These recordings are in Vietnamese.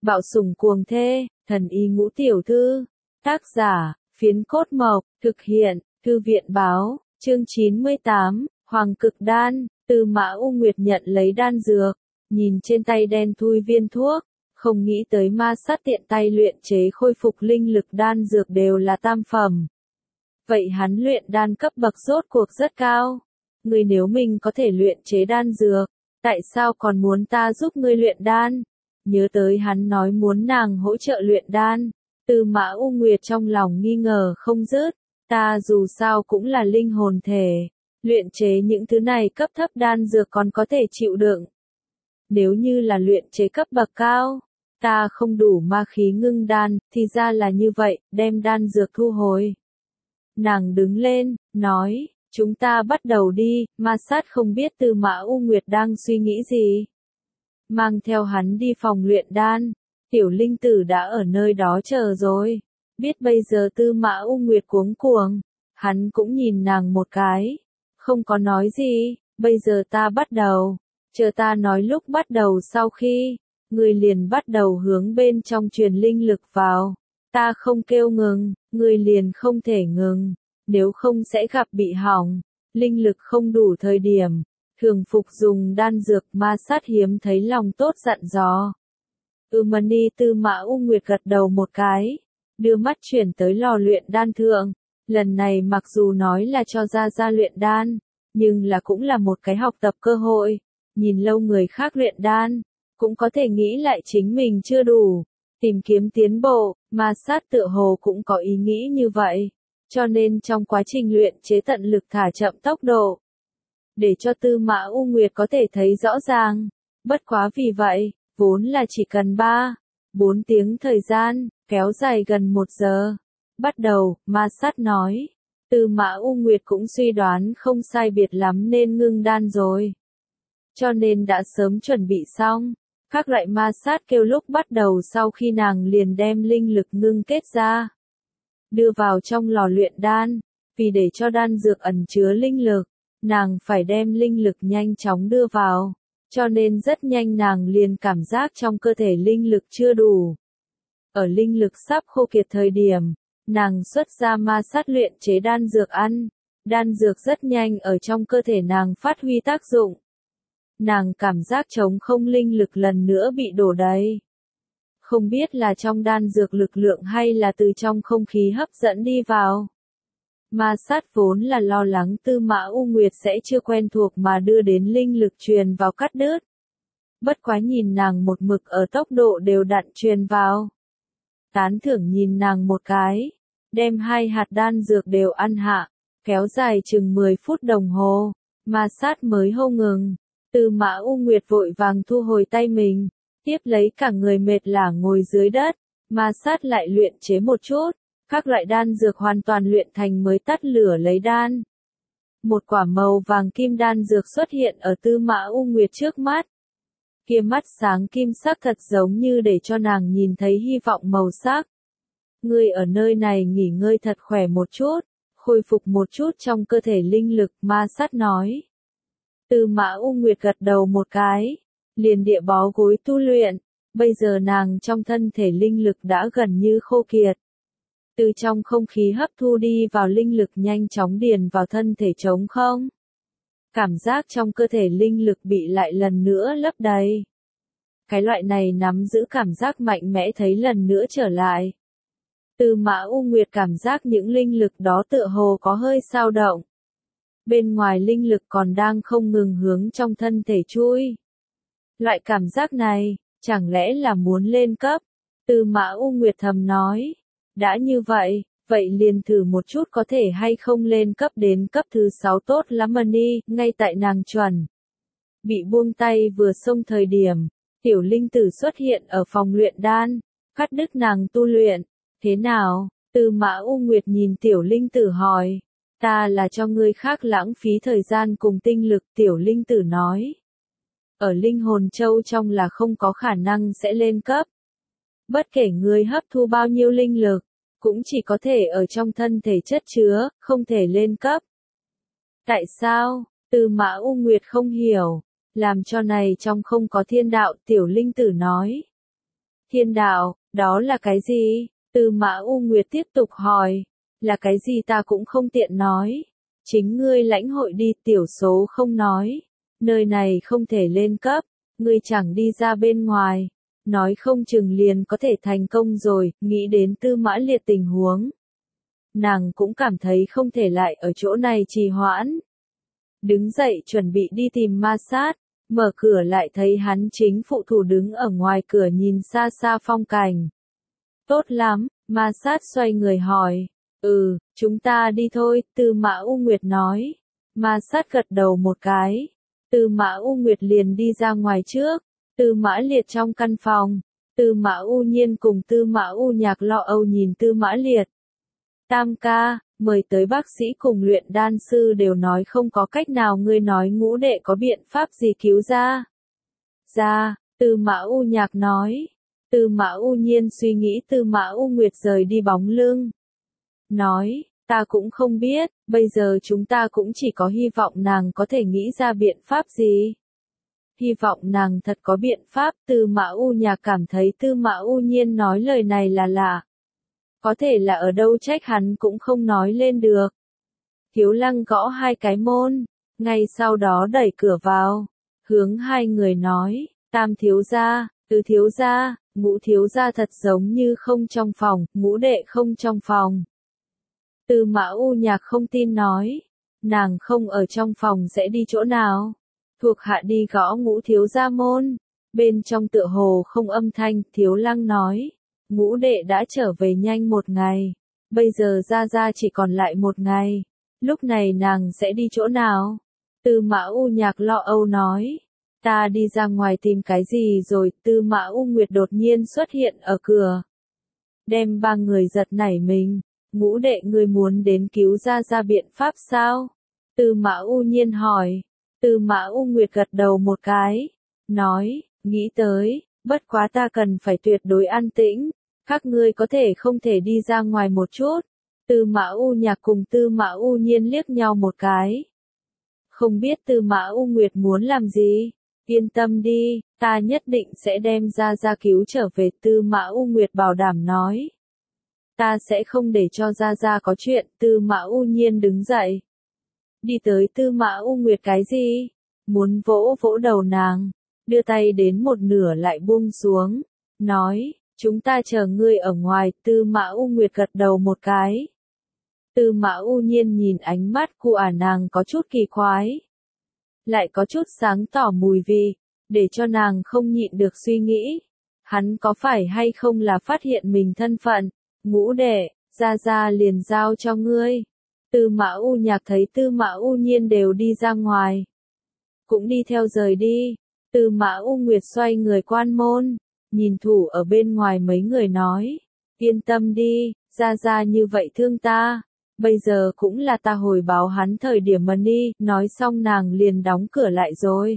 Bạo sủng cuồng thê, thần y ngũ tiểu thư. Tác giả, Phiến Cốt Mộc, thực hiện, Thư viện báo, chương 98, Hoàng Cực Đan. Tư Mã U Nguyệt nhận lấy đan dược, nhìn trên tay đen thui viên thuốc, không nghĩ tới ma sát tiện tay luyện chế khôi phục linh lực đan dược đều là tam phẩm. Vậy hắn luyện đan cấp bậc rốt cuộc rất cao. Ngươi nếu mình có thể luyện chế đan dược, tại sao còn muốn ta giúp ngươi luyện đan? Nhớ tới hắn nói muốn nàng hỗ trợ luyện đan, Tư Mã U Nguyệt trong lòng nghi ngờ không dứt, ta dù sao cũng là linh hồn thể, luyện chế những thứ này cấp thấp đan dược còn có thể chịu đựng. Nếu như là luyện chế cấp bậc cao, ta không đủ ma khí ngưng đan, thì ra là như vậy, đem đan dược thu hồi. Nàng đứng lên, nói, chúng ta bắt đầu đi, ma sát không biết Tư Mã U Nguyệt đang suy nghĩ gì. Mang theo hắn đi phòng luyện đan, tiểu linh tử đã ở nơi đó chờ rồi. Biết bây giờ Tư Mã U Nguyệt cuống cuồng, hắn cũng nhìn nàng một cái, không có nói gì, bây giờ ta bắt đầu, chờ ta nói lúc bắt đầu sau khi, người liền bắt đầu hướng bên trong truyền linh lực vào, ta không kêu ngừng, người liền không thể ngừng, nếu không sẽ gặp bị hỏng, linh lực không đủ thời điểm. Thường phục dùng đan dược ma sát hiếm thấy lòng tốt dặn dò. Mani Tư Mã U Nguyệt gật đầu một cái, đưa mắt chuyển tới lò luyện đan thượng. Lần này mặc dù nói là cho ra luyện đan, nhưng là cũng là một cái học tập cơ hội. Nhìn lâu người khác luyện đan, cũng có thể nghĩ lại chính mình chưa đủ, tìm kiếm tiến bộ, ma sát tựa hồ cũng có ý nghĩ như vậy. Cho nên trong quá trình luyện chế tận lực thả chậm tốc độ, để cho Tư Mã U Nguyệt có thể thấy rõ ràng. Bất quá vì vậy, vốn là chỉ cần 3-4 tiếng thời gian, kéo dài gần 1 giờ. Bắt đầu, ma sát nói. Tư Mã U Nguyệt cũng suy đoán không sai biệt lắm nên ngưng đan rồi. Cho nên đã sớm chuẩn bị xong. Các loại ma sát kêu lúc bắt đầu sau khi nàng liền đem linh lực ngưng kết ra. Đưa vào trong lò luyện đan, vì để cho đan dược ẩn chứa linh lực. Nàng phải đem linh lực nhanh chóng đưa vào, cho nên rất nhanh nàng liền cảm giác trong cơ thể linh lực chưa đủ. Ở linh lực sắp khô kiệt thời điểm, nàng xuất ra ma sát luyện chế đan dược ăn, đan dược rất nhanh ở trong cơ thể nàng phát huy tác dụng. Nàng cảm giác trống không linh lực lần nữa bị đổ đầy. Không biết là trong đan dược lực lượng hay là từ trong không khí hấp dẫn đi vào. Ma sát vốn là lo lắng Tư Mã U Nguyệt sẽ chưa quen thuộc mà đưa đến linh lực truyền vào cắt đứt. Bất quá nhìn nàng một mực ở tốc độ đều đặn truyền vào. Tán thưởng nhìn nàng một cái, đem 2 hạt đan dược đều ăn hạ, kéo dài chừng 10 phút đồng hồ, ma sát mới hô ngừng. Tư Mã U Nguyệt vội vàng thu hồi tay mình, tiếp lấy cả người mệt lả ngồi dưới đất, ma sát lại luyện chế một chút. Các loại đan dược hoàn toàn luyện thành mới tắt lửa lấy đan. Một quả màu vàng kim đan dược xuất hiện ở Tư Mã U Nguyệt trước mắt. Kia mắt sáng kim sắc thật giống như để cho nàng nhìn thấy hy vọng màu sắc. Ngươi ở nơi này nghỉ ngơi thật khỏe một chút, khôi phục một chút trong cơ thể linh lực, ma sát nói. Tư Mã U Nguyệt gật đầu một cái, liền địa bó gối tu luyện, bây giờ nàng trong thân thể linh lực đã gần như khô kiệt. Từ trong không khí hấp thu đi vào linh lực nhanh chóng điền vào thân thể trống không. Cảm giác trong cơ thể linh lực bị lại lần nữa lấp đầy. Cái loại này nắm giữ cảm giác mạnh mẽ thấy lần nữa trở lại. Tư Mã U Nguyệt cảm giác những linh lực đó tựa hồ có hơi dao động. Bên ngoài linh lực còn đang không ngừng hướng trong thân thể chui. Loại cảm giác này, chẳng lẽ là muốn lên cấp? Tư Mã U Nguyệt thầm nói. Đã như vậy, vậy liền thử một chút có thể hay không lên cấp đến cấp thứ 6 tốt lắm Mani, ngay tại nàng chuẩn. Bị buông tay vừa xông thời điểm, tiểu linh tử xuất hiện ở phòng luyện đan, cắt đứt nàng tu luyện. Thế nào? Tư Mã U Nguyệt nhìn tiểu linh tử hỏi. Ta là cho người khác lãng phí thời gian cùng tinh lực, tiểu linh tử nói. Ở linh hồn châu trong là không có khả năng sẽ lên cấp. Bất kể người hấp thu bao nhiêu linh lực, cũng chỉ có thể ở trong thân thể chất chứa, không thể lên cấp. Tại sao? Tư Mã U Nguyệt không hiểu. Làm cho này trong không có thiên đạo, tiểu linh tử nói. Thiên đạo, đó là cái gì? Tư Mã U Nguyệt tiếp tục hỏi. Là cái gì ta cũng không tiện nói. Chính ngươi lãnh hội đi, tiểu số không nói. Nơi này không thể lên cấp, ngươi chẳng đi ra bên ngoài. Nói không chừng liền có thể thành công rồi, nghĩ đến Tư Mã Liệt tình huống. Nàng cũng cảm thấy không thể lại ở chỗ này trì hoãn. Đứng dậy chuẩn bị đi tìm Ma Sát, mở cửa lại thấy hắn chính phụ thủ đứng ở ngoài cửa nhìn xa xa phong cảnh. Tốt lắm, Ma Sát xoay người hỏi. Chúng ta đi thôi, Tư Mã U Nguyệt nói. Ma Sát gật đầu một cái. Tư Mã U Nguyệt liền đi ra ngoài trước. Tư Mã Liệt trong căn phòng. Tư Mã U Nhiên cùng Tư Mã U Nhạc lo âu nhìn Tư Mã Liệt. Tam ca, mời tới bác sĩ cùng luyện đan sư đều nói không có cách nào, ngươi nói ngũ đệ có biện pháp gì cứu ra? Tư Mã U Nhạc nói. Tư Mã U Nhiên suy nghĩ Tư Mã U Nguyệt rời đi bóng lưng. Nói, ta cũng không biết, bây giờ chúng ta cũng chỉ có hy vọng nàng có thể nghĩ ra biện pháp gì. Hy vọng nàng thật có biện pháp. Tư Mã U Nhạc cảm thấy Tư Mã U Nhiên nói lời này là lạ. Có thể là ở đâu trách hắn cũng không nói lên được. Thiếu Lăng gõ hai cái môn, ngay sau đó đẩy cửa vào, hướng hai người nói, Tam thiếu gia, Tứ thiếu gia, Ngũ thiếu gia thật giống như không trong phòng, Ngũ đệ không trong phòng. Tư Mã U Nhạc không tin nói, nàng không ở trong phòng sẽ đi chỗ nào? Thuộc hạ đi gõ Ngũ thiếu gia môn, bên trong tựa hồ không âm thanh. Thiếu Lăng nói, Ngũ đệ đã trở về nhanh một ngày, bây giờ gia gia chỉ còn lại một ngày, lúc này nàng sẽ đi chỗ nào? Tư Mã U Nhạc lo âu nói, ta đi ra ngoài tìm cái gì rồi? Tư Mã U Nguyệt đột nhiên xuất hiện ở cửa, đem ba người giật nảy mình. Ngũ đệ, ngươi muốn đến cứu gia gia biện pháp sao? Tư Mã U Nhiên hỏi. Tư Mã U Nguyệt gật đầu một cái, nói, nghĩ tới, bất quá ta cần phải tuyệt đối an tĩnh, các ngươi có thể không thể đi ra ngoài một chút? Tư Mã U Nhạc cùng Tư Mã U Nhiên liếc nhau một cái. Không biết Tư Mã U Nguyệt muốn làm gì? Yên tâm đi, ta nhất định sẽ đem gia gia cứu trở về. Tư Mã U Nguyệt bảo đảm nói. Ta sẽ không để cho gia gia có chuyện. Tư Mã U Nhiên đứng dậy, đi tới Tư Mã U Nguyệt cái gì? Muốn vỗ vỗ đầu nàng, đưa tay đến một nửa lại buông xuống, nói, chúng ta chờ ngươi ở ngoài. Tư Mã U Nguyệt gật đầu một cái. Tư Mã U Nhiên nhìn ánh mắt của nàng có chút kỳ quái, lại có chút sáng tỏ mùi vị, để cho nàng không nhịn được suy nghĩ, hắn có phải hay không là phát hiện mình thân phận. Ngũ đệ, gia gia liền giao cho ngươi. Tư Mã U Nhạc thấy Tư Mã U Nhiên đều đi ra ngoài, cũng đi theo rời đi. Tư Mã U Nguyệt xoay người quan môn, nhìn thủ ở bên ngoài mấy người nói, yên tâm đi, gia gia như vậy thương ta, bây giờ cũng là ta hồi báo hắn thời điểm mà đi. Nói xong nàng liền đóng cửa lại rồi.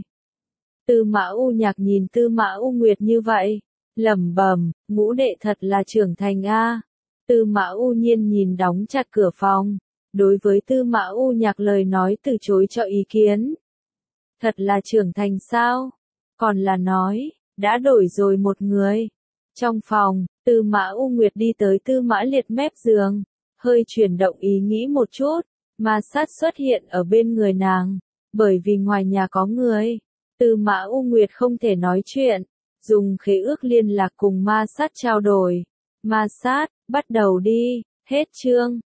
Tư Mã U Nhạc nhìn Tư Mã U Nguyệt như vậy, lẩm bẩm, ngũ đệ thật là trưởng thành a. Tư Mã U Nhiên nhìn đóng chặt cửa phòng, đối với Tư Mã U Nhạc lời nói từ chối cho ý kiến. Thật là trưởng thành sao? Còn là nói, đã đổi rồi một người. Trong phòng, Tư Mã U Nguyệt đi tới Tư Mã Liệt mép giường, hơi chuyển động ý nghĩ một chút, Ma Sát xuất hiện ở bên người nàng, bởi vì ngoài nhà có người. Tư Mã U Nguyệt không thể nói chuyện, dùng khế ước liên lạc cùng Ma Sát trao đổi. Ma Sát, bắt đầu đi. Hết chương.